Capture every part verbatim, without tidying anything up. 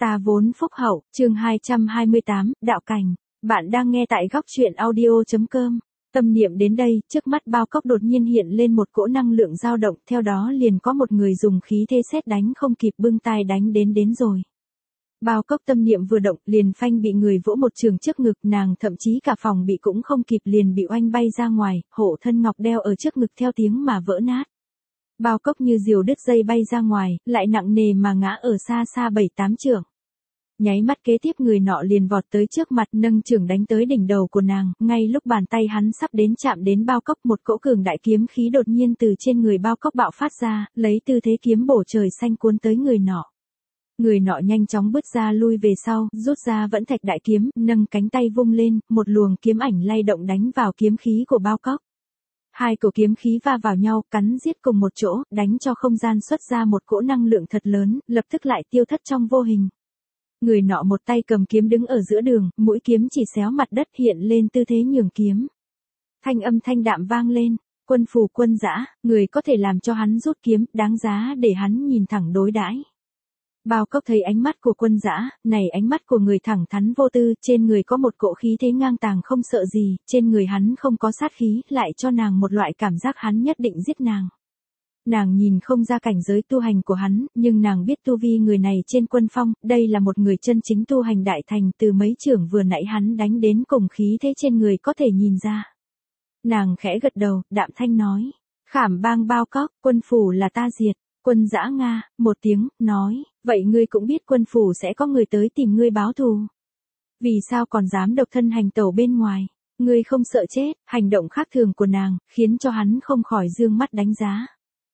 Ta vốn phúc hậu, chương hai trăm hai mươi tám, đạo cảnh. Bạn đang nghe tại góc truyện audio chấm com. Tâm niệm đến đây, trước mắt Bao Cốc đột nhiên hiện lên một cỗ năng lượng dao động, theo đó liền có một người dùng khí thế sét đánh không kịp bưng tai đánh đến đến rồi. Bao Cốc tâm niệm vừa động, liền phanh bị người vỗ một trường trước ngực, nàng thậm chí cả phòng bị cũng không kịp liền bị oanh bay ra ngoài, hộ thân ngọc đeo ở trước ngực theo tiếng mà vỡ nát. Bao Cốc như diều đứt dây bay ra ngoài, lại nặng nề mà ngã ở xa xa bảy tám trượng. Nháy mắt kế tiếp người nọ liền vọt tới trước mặt, nâng chưởng đánh tới đỉnh đầu của nàng, ngay lúc bàn tay hắn sắp đến chạm đến Bao Cốc, một cỗ cường đại kiếm khí đột nhiên từ trên người Bao Cốc bạo phát ra, lấy tư thế kiếm bổ trời xanh cuốn tới người nọ. Người nọ nhanh chóng bước ra lui về sau, rút ra vẫn thạch đại kiếm, nâng cánh tay vung lên, một luồng kiếm ảnh lay động đánh vào kiếm khí của Bao Cốc. Hai cổ kiếm khí va vào nhau, cắn giết cùng một chỗ, đánh cho không gian xuất ra một cỗ năng lượng thật lớn, lập tức lại tiêu thất trong vô hình. Người nọ một tay cầm kiếm đứng ở giữa đường, mũi kiếm chỉ xéo mặt đất, hiện lên tư thế nhường kiếm. Thanh âm thanh đạm vang lên, quân phù quân dã, người có thể làm cho hắn rút kiếm, đáng giá để hắn nhìn thẳng đối đãi. Bao Cốc thấy ánh mắt của quân dã, này ánh mắt của người thẳng thắn vô tư, trên người có một cỗ khí thế ngang tàng không sợ gì, trên người hắn không có sát khí, lại cho nàng một loại cảm giác hắn nhất định giết nàng. Nàng nhìn không ra cảnh giới tu hành của hắn, nhưng nàng biết tu vi người này trên quân phong, đây là một người chân chính tu hành đại thành, từ mấy trưởng vừa nãy hắn đánh đến cùng khí thế trên người có thể nhìn ra. Nàng khẽ gật đầu, đạm thanh nói, khảm bang Bao Cốc, quân phủ là ta diệt. Quân dã nga, một tiếng, nói, vậy ngươi cũng biết quân phủ sẽ có người tới tìm ngươi báo thù. Vì sao còn dám độc thân hành tẩu bên ngoài, ngươi không sợ chết, hành động khác thường của nàng, khiến cho hắn không khỏi dương mắt đánh giá.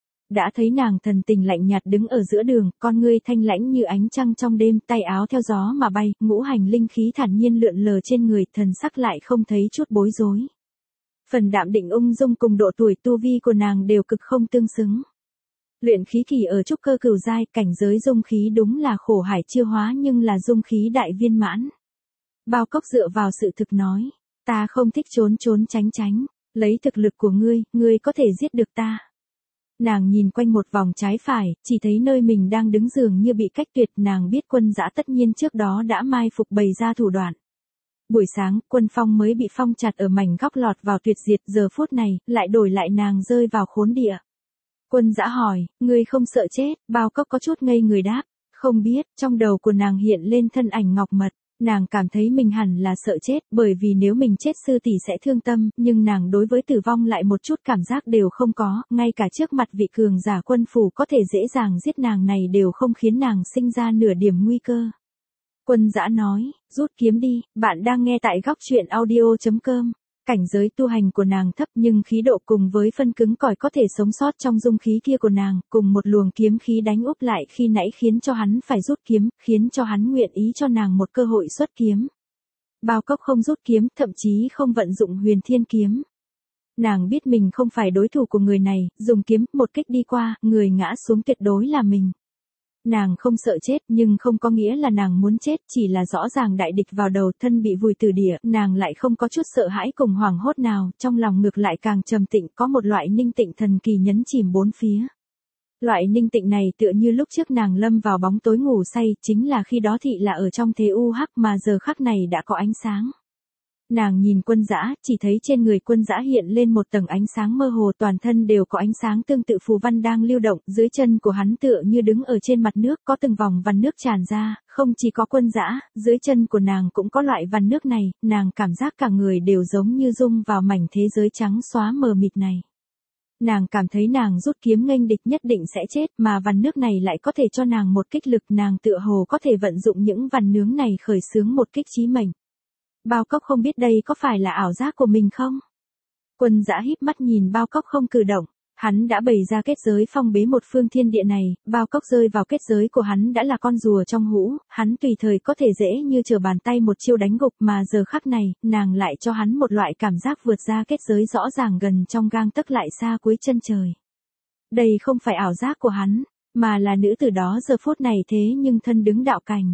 Đã thấy nàng thần tình lạnh nhạt đứng ở giữa đường, con ngươi thanh lãnh như ánh trăng trong đêm, tay áo theo gió mà bay, ngũ hành linh khí thản nhiên lượn lờ trên người, thần sắc lại không thấy chút bối rối. Phần đạm định ung dung cùng độ tuổi tu vi của nàng đều cực không tương xứng. Luyện khí kỳ ở trúc cơ cửu giai, cảnh giới dung khí đúng là khổ hải chưa hóa nhưng là dung khí đại viên mãn. Bao Cốc dựa vào sự thực nói, ta không thích trốn trốn tránh tránh, lấy thực lực của ngươi, ngươi có thể giết được ta. Nàng nhìn quanh một vòng trái phải, chỉ thấy nơi mình đang đứng dường như bị cách tuyệt, nàng biết quân dã tất nhiên trước đó đã mai phục bày ra thủ đoạn. Buổi sáng, quân phong mới bị phong chặt ở mảnh góc lọt vào tuyệt diệt, giờ phút này, lại đổi lại nàng rơi vào khốn địa. Quân dã hỏi, ngươi không sợ chết, Bao Cốc có chút ngây người đáp, không biết, trong đầu của nàng hiện lên thân ảnh Ngọc Mật, nàng cảm thấy mình hẳn là sợ chết, bởi vì nếu mình chết sư tỷ sẽ thương tâm, nhưng nàng đối với tử vong lại một chút cảm giác đều không có, ngay cả trước mặt vị cường giả quân phủ có thể dễ dàng giết nàng này đều không khiến nàng sinh ra nửa điểm nguy cơ. Quân dã nói, rút kiếm đi, bạn đang nghe tại góc truyện audio chấm com. Cảnh giới tu hành của nàng thấp nhưng khí độ cùng với phân cứng cỏi có thể sống sót trong dung khí kia của nàng, cùng một luồng kiếm khí đánh úp lại khi nãy khiến cho hắn phải rút kiếm, khiến cho hắn nguyện ý cho nàng một cơ hội xuất kiếm. Bao Cốc không rút kiếm, thậm chí không vận dụng huyền thiên kiếm. Nàng biết mình không phải đối thủ của người này, dùng kiếm, một kích đi qua, người ngã xuống tuyệt đối là mình. Nàng không sợ chết nhưng không có nghĩa là nàng muốn chết, chỉ là rõ ràng đại địch vào đầu, thân bị vùi từ địa, nàng lại không có chút sợ hãi cùng hoảng hốt nào, trong lòng ngược lại càng trầm tĩnh, có một loại ninh tịnh thần kỳ nhấn chìm bốn phía. Loại ninh tịnh này tựa như lúc trước nàng lâm vào bóng tối ngủ say, chính là khi đó thị là ở trong thế u hắc mà giờ khắc này đã có ánh sáng. Nàng nhìn quân dã, chỉ thấy trên người quân dã hiện lên một tầng ánh sáng mơ hồ, toàn thân đều có ánh sáng tương tự phù văn đang lưu động, dưới chân của hắn tựa như đứng ở trên mặt nước, có từng vòng vằn nước tràn ra, không chỉ có quân dã, dưới chân của nàng cũng có loại vằn nước này, nàng cảm giác cả người đều giống như rung vào mảnh thế giới trắng xóa mờ mịt này. Nàng cảm thấy nàng rút kiếm nghênh địch nhất định sẽ chết, mà vằn nước này lại có thể cho nàng một kích lực, nàng tựa hồ có thể vận dụng những vằn nướng này khởi xướng một kích chí mệnh. Bao Cốc không biết đây có phải là ảo giác của mình không? Quân dã híp mắt nhìn Bao Cốc không cử động, hắn đã bày ra kết giới phong bế một phương thiên địa này, Bao Cốc rơi vào kết giới của hắn đã là con rùa trong hũ, hắn tùy thời có thể dễ như trở bàn tay một chiêu đánh gục, mà giờ khắc này, nàng lại cho hắn một loại cảm giác vượt ra kết giới rõ ràng gần trong gang tấc lại xa cuối chân trời. Đây không phải ảo giác của hắn, mà là nữ tử đó giờ phút này thế nhưng thân đứng đạo cảnh.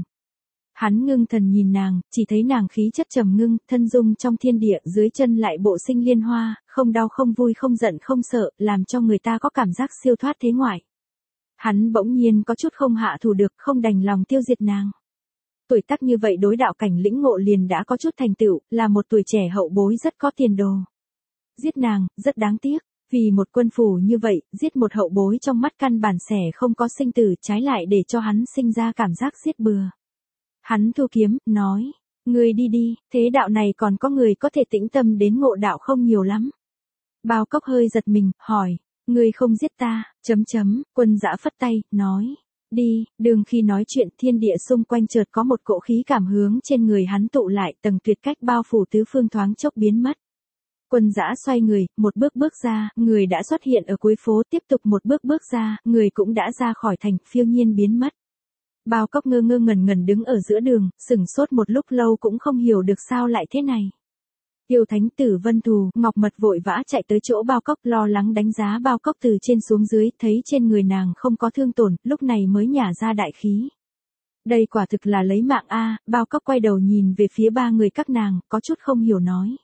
Hắn ngưng thần nhìn nàng, chỉ thấy nàng khí chất trầm ngưng, thân dung trong thiên địa, dưới chân lại bộ sinh liên hoa, không đau không vui không giận không sợ, làm cho người ta có cảm giác siêu thoát thế ngoại. Hắn bỗng nhiên có chút không hạ thủ được, không đành lòng tiêu diệt nàng. Tuổi tác như vậy đối đạo cảnh lĩnh ngộ liền đã có chút thành tựu, là một tuổi trẻ hậu bối rất có tiền đồ. Giết nàng, rất đáng tiếc, vì một quân phù như vậy, giết một hậu bối trong mắt căn bản sẻ không có sinh tử, trái lại để cho hắn sinh ra cảm giác giết bừa. Hắn thu kiếm, nói, ngươi đi đi, thế đạo này còn có người có thể tĩnh tâm đến ngộ đạo không nhiều lắm. Bao Cốc hơi giật mình, hỏi, ngươi không giết ta, chấm chấm, Quân Dã phất tay, nói, đi, đường khi nói chuyện thiên địa xung quanh chợt có một cỗ khí cảm hướng trên người hắn tụ lại, tầng tuyệt cách bao phủ tứ phương thoáng chốc biến mất. Quân Dã xoay người, một bước bước ra, người đã xuất hiện ở cuối phố, tiếp tục một bước bước ra, người cũng đã ra khỏi thành, phiêu nhiên biến mất. Bao Cốc ngơ ngơ ngẩn ngẩn đứng ở giữa đường, sửng sốt một lúc lâu cũng không hiểu được sao lại thế này. Yêu Thánh Tử Vân Thù, Ngọc Mật vội vã chạy tới chỗ Bao Cốc, lo lắng đánh giá Bao Cốc từ trên xuống dưới, thấy trên người nàng không có thương tổn, lúc này mới nhả ra đại khí. Đây quả thực là lấy mạng a. Bao Cốc quay đầu nhìn về phía ba người các nàng, có chút không hiểu nói.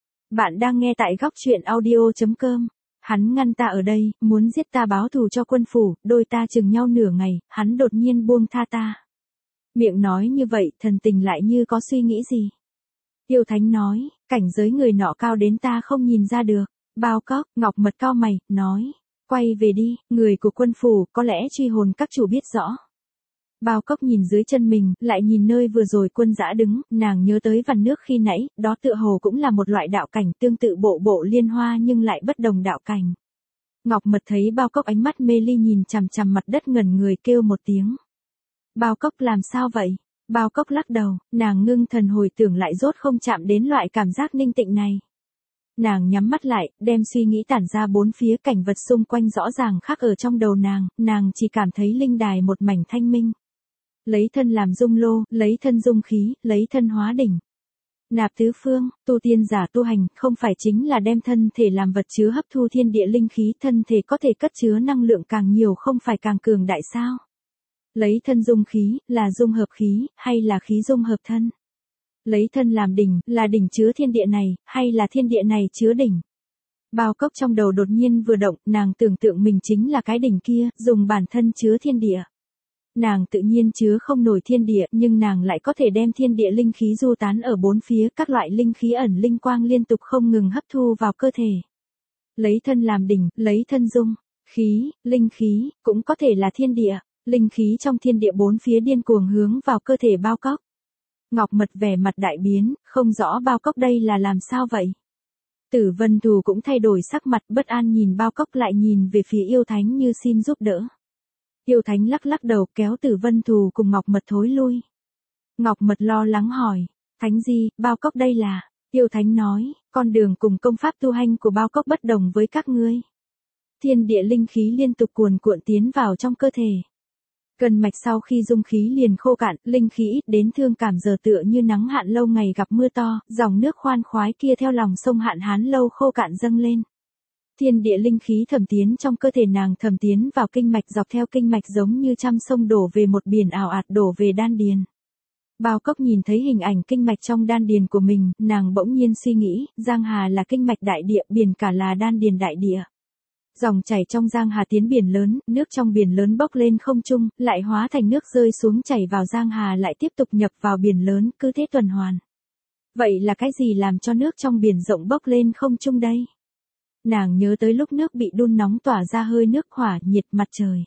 Bạn đang nghe tại góc truyện audio.com. Hắn ngăn ta ở đây, muốn giết ta báo thù cho quân phủ, đôi ta chừng nhau nửa ngày, hắn đột nhiên buông tha ta. Miệng nói như vậy, thần tình lại như có suy nghĩ gì. Yêu Thánh nói, cảnh giới người nọ cao đến ta không nhìn ra được. Bao Cốc, Ngọc Mật cao mày, nói, quay về đi, người của quân phủ, có lẽ truy hồn các chủ biết rõ. Bao Cốc nhìn dưới chân mình, lại nhìn nơi vừa rồi Quân Dã đứng, nàng nhớ tới vằn nước khi nãy, đó tựa hồ cũng là một loại đạo cảnh tương tự bộ bộ liên hoa nhưng lại bất đồng đạo cảnh. Ngọc Mật thấy Bao Cốc ánh mắt mê ly nhìn chằm chằm mặt đất ngẩn người kêu một tiếng. Bao Cốc làm sao vậy? Bao Cốc lắc đầu, nàng ngưng thần hồi tưởng lại rốt không chạm đến loại cảm giác ninh tịnh này. Nàng nhắm mắt lại, đem suy nghĩ tản ra bốn phía, cảnh vật xung quanh rõ ràng khác ở trong đầu nàng, nàng chỉ cảm thấy linh đài một mảnh thanh minh. Lấy thân làm dung lô, lấy thân dung khí, lấy thân hóa đỉnh. Nạp tứ phương, tu tiên giả tu hành, không phải chính là đem thân thể làm vật chứa hấp thu thiên địa linh khí, thân thể có thể cất chứa năng lượng càng nhiều không phải càng cường đại sao? Lấy thân dung khí, là dung hợp khí, hay là khí dung hợp thân? Lấy thân làm đỉnh, là đỉnh chứa thiên địa này, hay là thiên địa này chứa đỉnh? Bao Cốc trong đầu đột nhiên vừa động, nàng tưởng tượng mình chính là cái đỉnh kia, dùng bản thân chứa thiên địa. Nàng tự nhiên chứa không nổi thiên địa, nhưng nàng lại có thể đem thiên địa linh khí du tán ở bốn phía, các loại linh khí ẩn linh quang liên tục không ngừng hấp thu vào cơ thể. Lấy thân làm đỉnh, lấy thân dung, khí, linh khí, cũng có thể là thiên địa, linh khí trong thiên địa bốn phía điên cuồng hướng vào cơ thể Bao Cốc. Ngọc Mật vẻ mặt đại biến, không rõ Bao Cốc đây là làm sao vậy. Tử Vân Thù cũng thay đổi sắc mặt, bất an nhìn Bao Cốc lại nhìn về phía Yêu Thánh như xin giúp đỡ. Yêu Thánh lắc lắc đầu kéo Tử Vân Thù cùng Ngọc Mật thối lui. Ngọc Mật lo lắng hỏi, Thánh gì, Bao Cốc đây là? Yêu Thánh nói, con đường cùng công pháp tu hành của Bao Cốc bất đồng với các ngươi. Thiên địa linh khí liên tục cuồn cuộn tiến vào trong cơ thể. Cần mạch sau khi dung khí liền khô cạn, linh khí ít đến thương cảm giờ tựa như nắng hạn lâu ngày gặp mưa to, dòng nước khoan khoái kia theo lòng sông hạn hán lâu khô cạn dâng lên. Thiên địa linh khí thẩm tiến trong cơ thể nàng, thẩm tiến vào kinh mạch, dọc theo kinh mạch giống như trăm sông đổ về một biển ảo ạt đổ về đan điền. Bao Cốc nhìn thấy hình ảnh kinh mạch trong đan điền của mình, nàng bỗng nhiên suy nghĩ, Giang Hà là kinh mạch đại địa, biển cả là đan điền đại địa. Dòng chảy trong Giang Hà tiến biển lớn, nước trong biển lớn bốc lên không trung, lại hóa thành nước rơi xuống chảy vào Giang Hà lại tiếp tục nhập vào biển lớn, cứ thế tuần hoàn. Vậy là cái gì làm cho nước trong biển rộng bốc lên không trung đây? Nàng nhớ tới lúc nước bị đun nóng tỏa ra hơi nước hỏa nhiệt mặt trời.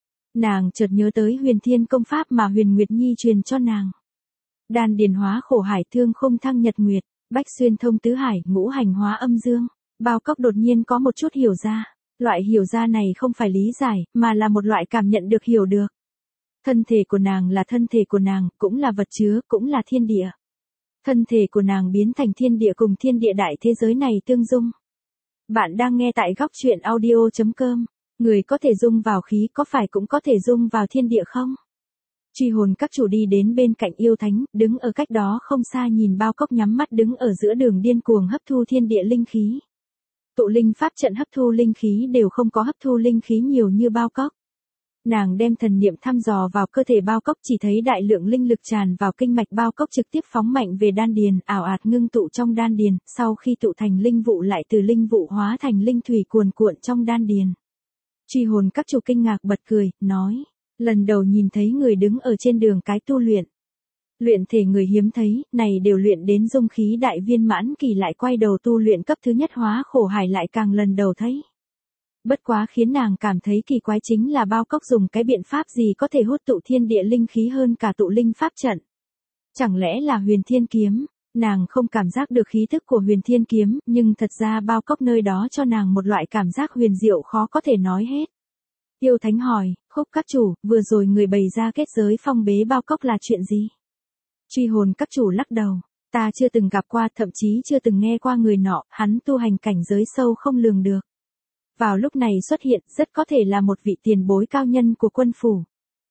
Nàng chợt nhớ tới huyền thiên công pháp mà huyền Nguyệt Nhi truyền cho nàng. Đan điền hóa khổ hải, thương khung thăng nhật nguyệt, bách xuyên thông tứ hải, ngũ hành hóa âm dương. Bao Cốc đột nhiên có một chút hiểu ra. Loại hiểu ra này không phải lý giải, mà là một loại cảm nhận được hiểu được. Thân thể của nàng là thân thể của nàng, cũng là vật chứa, cũng là thiên địa. Thân thể của nàng biến thành thiên địa cùng thiên địa đại thế giới này tương dung. Bạn đang nghe tại góc truyện audio.com. Người có thể dung vào khí có phải cũng có thể dung vào thiên địa không? Truy hồn các chủ đi đến bên cạnh Yêu Thánh, đứng ở cách đó không xa nhìn Bao Cốc nhắm mắt đứng ở giữa đường điên cuồng hấp thu thiên địa linh khí. Tụ linh pháp trận hấp thu linh khí đều không có hấp thu linh khí nhiều như Bao Cốc. Nàng đem thần niệm thăm dò vào cơ thể Bao Cốc, chỉ thấy đại lượng linh lực tràn vào kinh mạch Bao Cốc trực tiếp phóng mạnh về đan điền, ảo ạt ngưng tụ trong đan điền, sau khi tụ thành linh vụ lại từ linh vụ hóa thành linh thủy cuồn cuộn trong đan điền. Truy hồn các chủ kinh ngạc bật cười, nói, lần đầu nhìn thấy người đứng ở trên đường cái tu luyện. Luyện thể người hiếm thấy, này đều luyện đến dung khí đại viên mãn kỳ lại quay đầu tu luyện cấp thứ nhất hóa khổ hải lại càng lần đầu thấy. Bất quá khiến nàng cảm thấy kỳ quái chính là bao cốc dùng cái biện pháp gì có thể hút tụ thiên địa linh khí hơn cả tụ linh pháp trận. Chẳng lẽ là huyền thiên kiếm, nàng không cảm giác được khí thức của huyền thiên kiếm, nhưng thật ra bao cốc nơi đó cho nàng một loại cảm giác huyền diệu khó có thể nói hết. Yêu Thánh hỏi, Khúc các chủ, vừa rồi người bày ra kết giới phong bế bao cốc là chuyện gì? Truy hồn các chủ lắc đầu, ta chưa từng gặp qua, thậm chí chưa từng nghe qua người nọ, hắn tu hành cảnh giới sâu không lường được. Vào lúc này xuất hiện, rất có thể là một vị tiền bối cao nhân của quân phủ.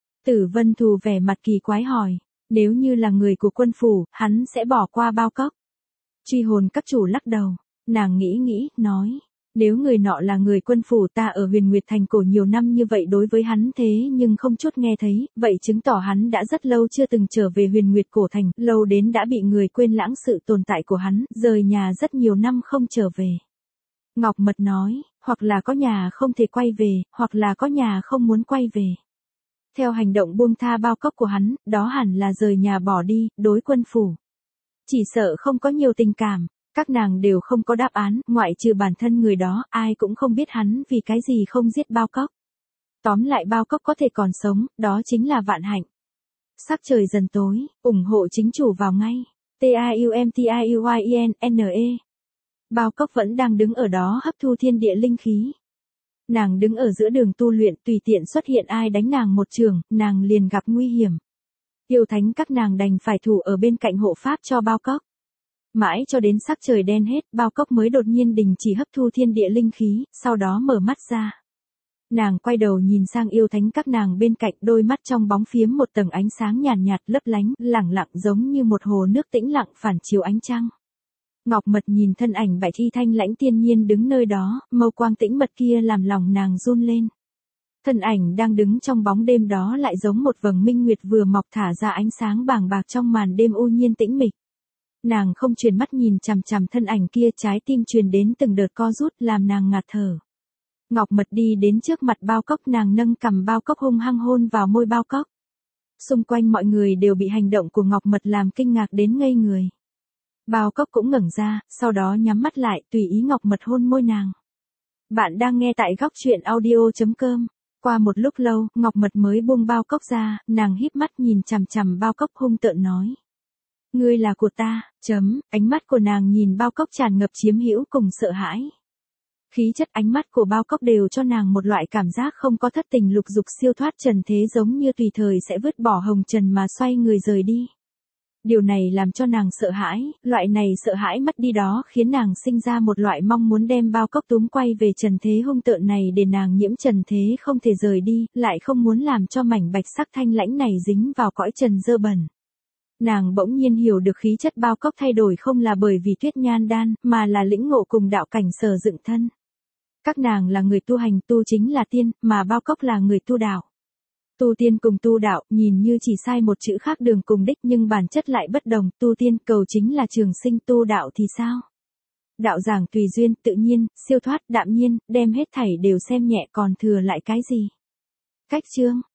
Tử Vân Thù vẻ mặt kỳ quái hỏi, nếu như là người của quân phủ, hắn sẽ bỏ qua bao cốc. Truy hồn các chủ lắc đầu, nàng nghĩ nghĩ, nói, nếu người nọ là người quân phủ ta ở Huyền Nguyệt Thành cổ nhiều năm như vậy đối với hắn thế nhưng không chút nghe thấy, vậy chứng tỏ hắn đã rất lâu chưa từng trở về Huyền Nguyệt cổ thành, lâu đến đã bị người quên lãng sự tồn tại của hắn, rời nhà rất nhiều năm không trở về. Ngọc Mật nói, hoặc là có nhà không thể quay về, hoặc là có nhà không muốn quay về. Theo hành động buông tha bao cốc của hắn, đó hẳn là rời nhà bỏ đi, đối quân phủ. Chỉ sợ không có nhiều tình cảm, các nàng đều không có đáp án, ngoại trừ bản thân người đó, ai cũng không biết hắn vì cái gì không giết bao cốc. Tóm lại bao cốc có thể còn sống, đó chính là vạn hạnh. Sắc trời dần tối, ủng hộ chính chủ vào ngay. T A U M T I U Y E N N E. Bao cốc vẫn đang đứng ở đó hấp thu thiên địa linh khí. Nàng đứng ở giữa đường tu luyện, tùy tiện xuất hiện ai đánh nàng một trường, nàng liền gặp nguy hiểm. Yêu Thánh các nàng đành phải thủ ở bên cạnh hộ pháp cho bao cốc. Mãi cho đến sắc trời đen hết, bao cốc mới đột nhiên đình chỉ hấp thu thiên địa linh khí, sau đó mở mắt ra. Nàng quay đầu nhìn sang Yêu Thánh các nàng bên cạnh, đôi mắt trong bóng phiếm một tầng ánh sáng nhàn nhạt, nhạt lấp lánh, lẳng lặng giống như một hồ nước tĩnh lặng phản chiếu ánh trăng. Ngọc Mật nhìn thân ảnh Bạch Y Thanh lãnh tiên nhiên đứng nơi đó, mâu quang tĩnh mật kia làm lòng nàng run lên. Thân ảnh đang đứng trong bóng đêm đó lại giống một vầng minh nguyệt vừa mọc thả ra ánh sáng bàng bạc trong màn đêm u nhiên tĩnh mịch. Nàng không chuyển mắt nhìn chằm chằm thân ảnh kia, trái tim truyền đến từng đợt co rút làm nàng ngạt thở. Ngọc Mật đi đến trước mặt bao cốc, nàng nâng cằm bao cốc hung hăng hôn vào môi bao cốc. Xung quanh mọi người đều bị hành động của Ngọc Mật làm kinh ngạc đến ngây người. Bao cốc cũng ngẩng ra, sau đó nhắm mắt lại, tùy ý Ngọc Mật hôn môi nàng. Bạn đang nghe tại góc truyện audio chấm com. Qua một lúc lâu, Ngọc Mật mới buông bao cốc ra, nàng híp mắt nhìn chằm chằm bao cốc hung tợn nói. Ngươi là của ta, chấm, ánh mắt của nàng nhìn bao cốc tràn ngập chiếm hữu cùng sợ hãi. Khí chất ánh mắt của bao cốc đều cho nàng một loại cảm giác không có thất tình lục dục siêu thoát trần thế, giống như tùy thời sẽ vứt bỏ hồng trần mà xoay người rời đi. Điều này làm cho nàng sợ hãi, loại này sợ hãi mất đi đó khiến nàng sinh ra một loại mong muốn đem bao cốc túm quay về trần thế hung tợn này để nàng nhiễm trần thế không thể rời đi, lại không muốn làm cho mảnh bạch sắc thanh lãnh này dính vào cõi trần dơ bẩn. Nàng bỗng nhiên hiểu được khí chất bao cốc thay đổi không là bởi vì tuyết nhan đan, mà là lĩnh ngộ cùng đạo cảnh sở dựng thân. Các nàng là người tu hành, tu chính là tiên, mà bao cốc là người tu đạo. Tu tiên cùng tu đạo, nhìn như chỉ sai một chữ khác đường cùng đích nhưng bản chất lại bất đồng, tu tiên cầu chính là trường sinh, tu đạo thì sao? Đạo giảng tùy duyên, tự nhiên, siêu thoát, đạm nhiên, đem hết thảy đều xem nhẹ còn thừa lại cái gì? Cách chương